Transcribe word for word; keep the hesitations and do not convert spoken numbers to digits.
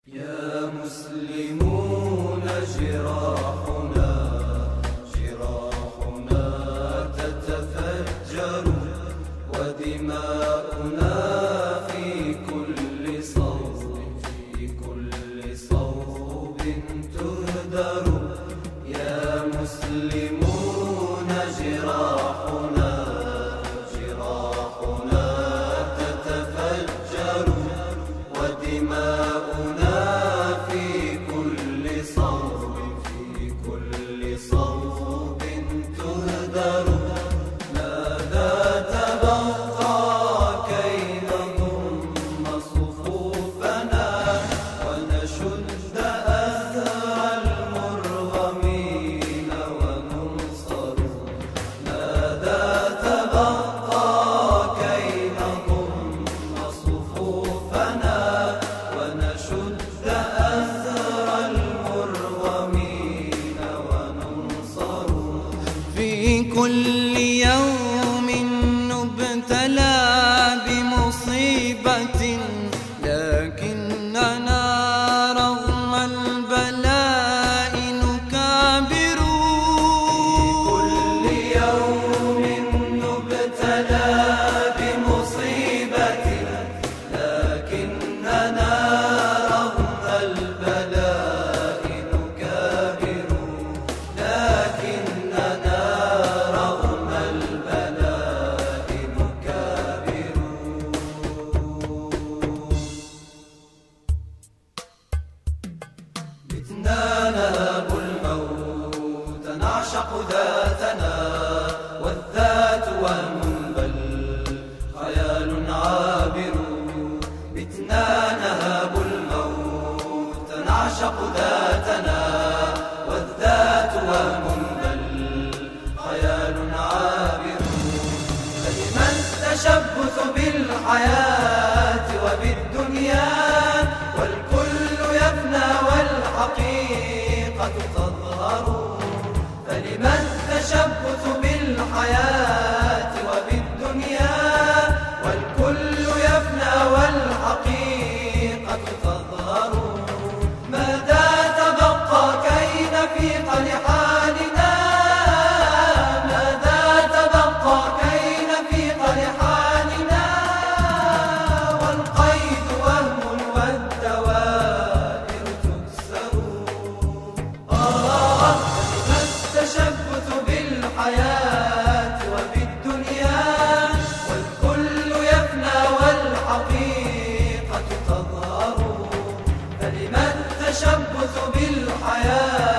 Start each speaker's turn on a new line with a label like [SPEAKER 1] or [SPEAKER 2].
[SPEAKER 1] يا مسلمون جراحنا جراحنا تتفجر ودماؤنا في كل صوب في كل صوب تهدر. يا مسلمون جراحنا جراحنا تتفجر ودماؤنا في كل صوب في كل صوب تهدر. ماذا تبقى كي نضم صفوفنا ونشد أثر المرغمين وننصر؟ ماذا تبقى كي نضم صفوفنا ونشد أثر المرغمين وننصر؟
[SPEAKER 2] في كل يوم نبتلى بمصيبة، لكننا رغم البلاء نكابر.
[SPEAKER 1] كل يوم نبتلى بمصيبة، لكننا رغم البلاء نكابر. لكننا رغم البلاء نكابر. بتنا نهاب الموت نعشق ذاتنا، والذات وهم بل خيال عابر. بتنا نهاب الموت نعشق ذاتنا، والذات وهم بل خيال عابر. فلما التشبث بالحياة وبالدنيا والكل يفنى والحقيقة تظهر؟ فلما التشبث بالحياة وبالدنيا والكل يفنى والحقيقة تظهر؟ ماذا تبقى كي نفيق لحالنا؟ ماذا تبقى كي نفيق لحالنا؟ والقيد وهم والدوائر تكسر. آه فلما التشبث بالحياة وبالدنيا والكل يفنى والحقيقة تظهر؟ فلما التشبث بالحياة